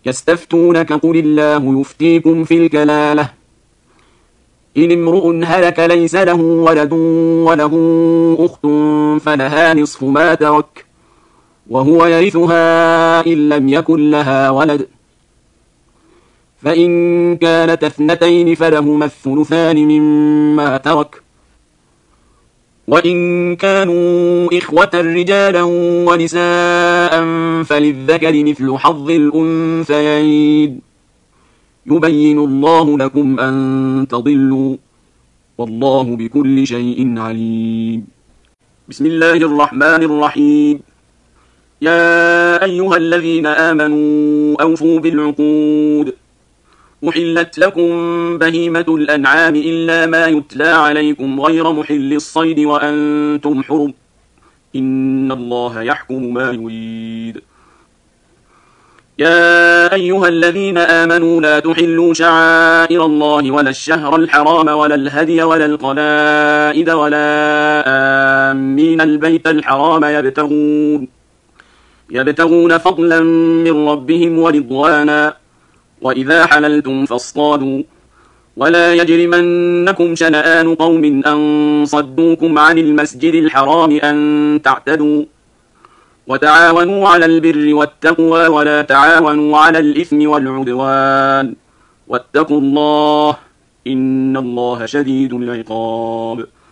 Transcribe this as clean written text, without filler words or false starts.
يستفتونك قل الله يفتيكم في الكلالة إن امرؤ هلك ليس له ولد وله أخت فلها نصف ما ترك وهو يرثها إن لم يكن لها ولد فإن كانت اثنتين فلهما الثلثان مما ترك وإن كانوا إخوة رجالا ونساء فللذكر مثل حظ الأنثيين يبين الله لكم أن تضلوا والله بكل شيء عليم. بسم الله الرحمن الرحيم. يا أيها الذين آمنوا أوفوا بالعقود أحلت لكم بهيمة الأنعام إلا ما يتلى عليكم غير محل الصيد وأنتم حرم إن الله يحكم ما يريد. يا أيها الذين آمنوا لا تحلوا شعائر الله ولا الشهر الحرام ولا الهدي ولا القلائد ولا آمين البيت الحرام يبتغون فضلا من ربهم ورضوانا وإذا حللتم فاصطادوا ولا يجرمنكم شنآن قوم أن صدوكم عن المسجد الحرام أن تعتدوا وتعاونوا على البر والتقوى ولا تعاونوا على الإثم والعدوان واتقوا الله إن الله شديد العقاب.